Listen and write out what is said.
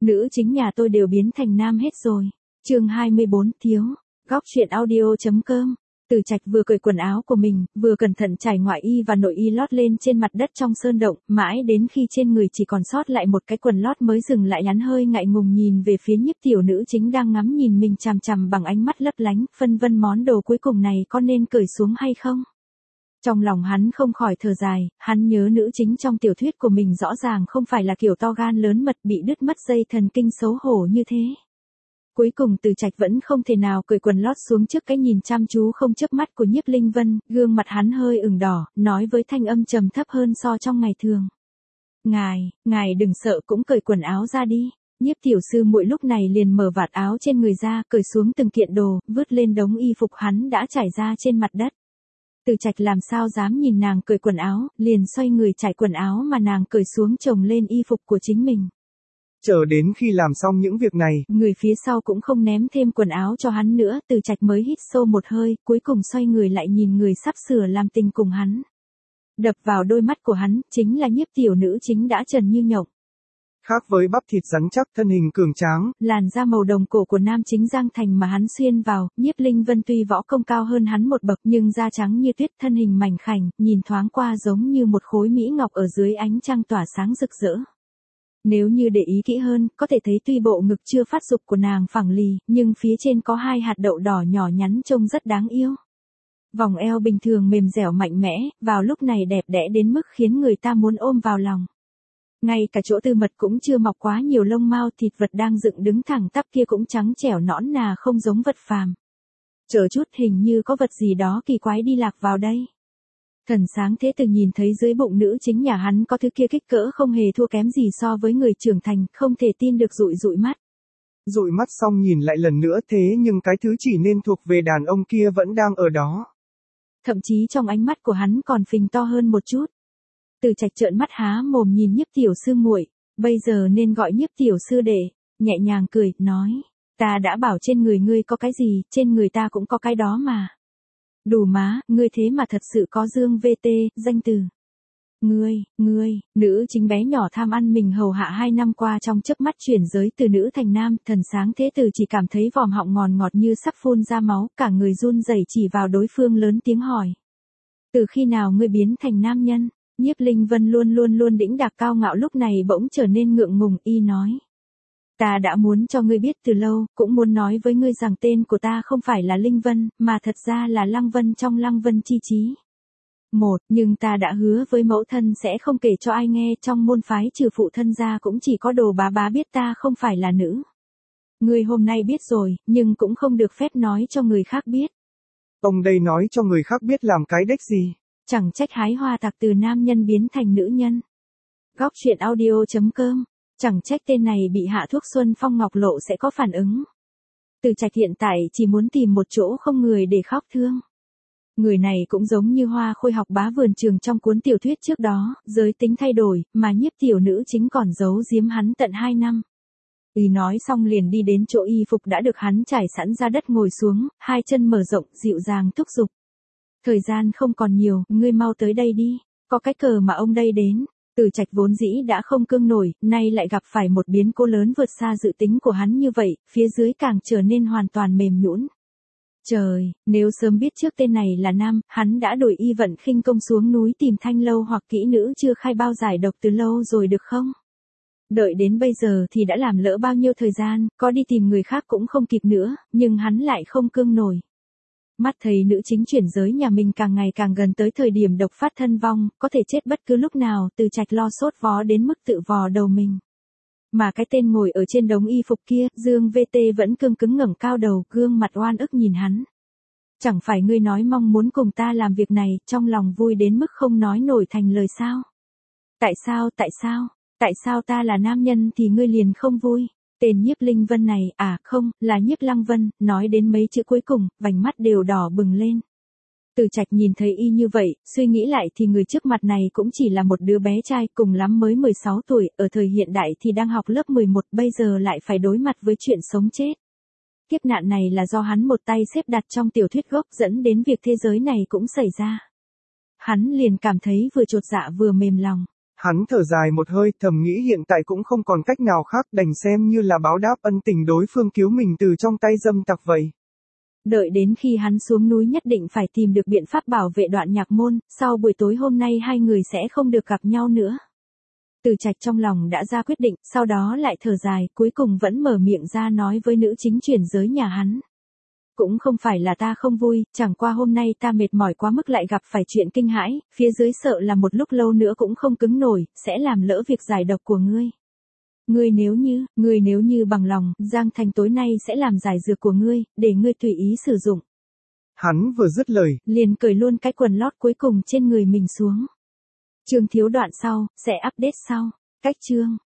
Nữ chính nhà tôi đều biến thành nam hết rồi. Chương 24 thiếu. Góc truyện audio.com. Từ Trạch vừa cởi quần áo của mình, vừa cẩn thận trải ngoại y và nội y lót lên trên mặt đất trong sơn động, mãi đến khi trên người chỉ còn sót lại một cái quần lót mới dừng lại, hắn hơi ngại ngùng nhìn về phía Nhiếp tiểu nữ chính đang ngắm nhìn mình chằm chằm bằng ánh mắt lấp lánh, phân vân món đồ cuối cùng này có nên cởi xuống hay không. Trong lòng hắn không khỏi thở dài, hắn nhớ nữ chính trong tiểu thuyết của mình rõ ràng không phải là kiểu to gan lớn mật bị đứt mất dây thần kinh xấu hổ như thế. Cuối cùng Từ Trạch vẫn không thể nào cởi quần lót xuống trước cái nhìn chăm chú không chớp mắt của Nhiếp Linh Vân, gương mặt hắn hơi ửng đỏ, nói với thanh âm trầm thấp hơn so trong ngày thường. Ngài đừng sợ, cũng cởi quần áo ra đi. Nhiếp tiểu sư muội lúc này liền mở vạt áo trên người ra, cởi xuống từng kiện đồ, vứt lên đống y phục hắn đã trải ra trên mặt đất. Từ Trạch làm sao dám nhìn nàng cởi quần áo, liền xoay người trải quần áo mà nàng cởi xuống chồng lên y phục của chính mình. Chờ đến khi làm xong những việc này, người phía sau cũng không ném thêm quần áo cho hắn nữa, Từ Trạch mới hít sâu một hơi, cuối cùng xoay người lại nhìn người sắp sửa làm tình cùng hắn. Đập vào đôi mắt của hắn, chính là Nhiếp tiểu nữ chính đã trần như nhộng. Khác với bắp thịt rắn chắc, thân hình cường tráng, làn da màu đồng cổ của nam chính Giang Thành mà hắn xuyên vào, Nhiếp Linh Vân tuy võ công cao hơn hắn một bậc nhưng da trắng như tuyết, thân hình mảnh khảnh, nhìn thoáng qua giống như một khối mỹ ngọc ở dưới ánh trăng tỏa sáng rực rỡ. Nếu như để ý kỹ hơn, có thể thấy tuy bộ ngực chưa phát dục của nàng phẳng lì, nhưng phía trên có hai hạt đậu đỏ nhỏ nhắn trông rất đáng yêu. Vòng eo bình thường mềm dẻo mạnh mẽ, vào lúc này đẹp đẽ đến mức khiến người ta muốn ôm vào lòng. Ngay cả chỗ tư mật cũng chưa mọc quá nhiều lông mao, thịt vật đang dựng đứng thẳng tắp kia cũng trắng trẻo nõn nà không giống vật phàm. Chờ chút, hình như có vật gì đó kỳ quái đi lạc vào đây. Thần Sáng Thế Tử nhìn thấy dưới bụng nữ chính nhà hắn có thứ kia kích cỡ không hề thua kém gì so với người trưởng thành, không thể tin được dụi mắt. Dụi mắt xong nhìn lại lần nữa, thế nhưng cái thứ chỉ nên thuộc về đàn ông kia vẫn đang ở đó. Thậm chí trong ánh mắt của hắn còn phình to hơn một chút. Từ Trạch trợn mắt há mồm nhìn Nhiếp tiểu sư muội, bây giờ nên gọi Nhiếp tiểu sư đệ, nhẹ nhàng cười, nói, ta đã bảo trên người ngươi có cái gì, trên người ta cũng có cái đó mà. Đủ má, ngươi thế mà thật sự có Dương VT, danh từ. Ngươi, nữ chính bé nhỏ tham ăn mình hầu hạ 2 năm qua trong chớp mắt chuyển giới từ nữ thành nam, Thần Sáng Thế Tử chỉ cảm thấy vòm họng ngọt ngọt như sắp phun ra máu, cả người run rẩy chỉ vào đối phương lớn tiếng hỏi. Từ khi nào ngươi biến thành nam nhân? Nhiếp Linh Vân luôn đĩnh đạc cao ngạo lúc này bỗng trở nên ngượng ngùng, y nói. Ta đã muốn cho ngươi biết từ lâu, cũng muốn nói với ngươi rằng tên của ta không phải là Linh Vân, mà thật ra là Lăng Vân trong Lăng Vân chi chí. Nhưng ta đã hứa với mẫu thân sẽ không kể cho ai nghe, trong môn phái trừ phụ thân ra cũng chỉ có Đồ bá biết ta không phải là nữ. Ngươi hôm nay biết rồi, nhưng cũng không được phép nói cho người khác biết. Ông đây nói cho người khác biết làm cái đếch gì? Chẳng trách hái hoa tặc từ nam nhân biến thành nữ nhân. Góc truyện audio.com. Chẳng trách tên này bị hạ thuốc Xuân Phong Ngọc Lộ sẽ có phản ứng. Từ Trạch hiện tại chỉ muốn tìm một chỗ không người để khóc thương. Người này cũng giống như Hoa Khôi học bá vườn trường trong cuốn tiểu thuyết trước đó, giới tính thay đổi, mà Nhiếp tiểu nữ chính còn giấu giếm hắn tận 2 năm. Y nói xong liền đi đến chỗ y phục đã được hắn trải sẵn ra đất ngồi xuống, 2 chân mở rộng, dịu dàng thúc giục. Thời gian không còn nhiều, ngươi mau tới đây đi, có cái cờ mà ông đây đến. Từ Trạch vốn dĩ đã không cương nổi, nay lại gặp phải một biến cố lớn vượt xa dự tính của hắn như vậy, phía dưới càng trở nên hoàn toàn mềm nhũn. Trời, nếu sớm biết trước tên này là nam, hắn đã đổi y vận khinh công xuống núi tìm thanh lâu hoặc kỹ nữ chưa khai bao giải độc từ lâu rồi được không? Đợi đến bây giờ thì đã làm lỡ bao nhiêu thời gian, có đi tìm người khác cũng không kịp nữa, nhưng hắn lại không cương nổi. Mắt thấy nữ chính chuyển giới nhà mình càng ngày càng gần tới thời điểm độc phát thân vong, có thể chết bất cứ lúc nào, Từ Trạch lo sốt vó đến mức tự vò đầu mình. Mà cái tên ngồi ở trên đống y phục kia, Dương VT vẫn cương cứng ngẩng cao đầu, gương mặt oan ức nhìn hắn. Chẳng phải ngươi nói mong muốn cùng ta làm việc này, trong lòng vui đến mức không nói nổi thành lời sao? Tại sao ta là nam nhân thì ngươi liền không vui? Tên Nhiếp Linh Vân này, không, là Nhiếp Lăng Vân, nói đến mấy chữ cuối cùng, vành mắt đều đỏ bừng lên. Từ Trạch nhìn thấy y như vậy, suy nghĩ lại thì người trước mặt này cũng chỉ là một đứa bé trai, cùng lắm mới 16 tuổi, ở thời hiện đại thì đang học lớp 11, bây giờ lại phải đối mặt với chuyện sống chết. Kiếp nạn này là do hắn một tay xếp đặt trong tiểu thuyết gốc dẫn đến việc thế giới này cũng xảy ra. Hắn liền cảm thấy vừa chột dạ vừa mềm lòng. Hắn thở dài một hơi, thầm nghĩ hiện tại cũng không còn cách nào khác, đành xem như là báo đáp ân tình đối phương cứu mình từ trong tay dâm tặc vậy. Đợi đến khi hắn xuống núi nhất định phải tìm được biện pháp bảo vệ Đoạn Nhạc Môn, sau buổi tối hôm nay hai người sẽ không được gặp nhau nữa. Từ Trạch trong lòng đã ra quyết định, sau đó lại thở dài, cuối cùng vẫn mở miệng ra nói với nữ chính chuyển giới nhà hắn. Cũng không phải là ta không vui, chẳng qua hôm nay ta mệt mỏi quá mức lại gặp phải chuyện kinh hãi, phía dưới sợ là một lúc lâu nữa cũng không cứng nổi, sẽ làm lỡ việc giải độc của ngươi. Ngươi nếu như bằng lòng, Giang Thành tối nay sẽ làm giải dược của ngươi, để ngươi tùy ý sử dụng. Hắn vừa dứt lời, liền cởi luôn cái quần lót cuối cùng trên người mình xuống. Chương thiếu đoạn sau, sẽ update sau. Cách chương.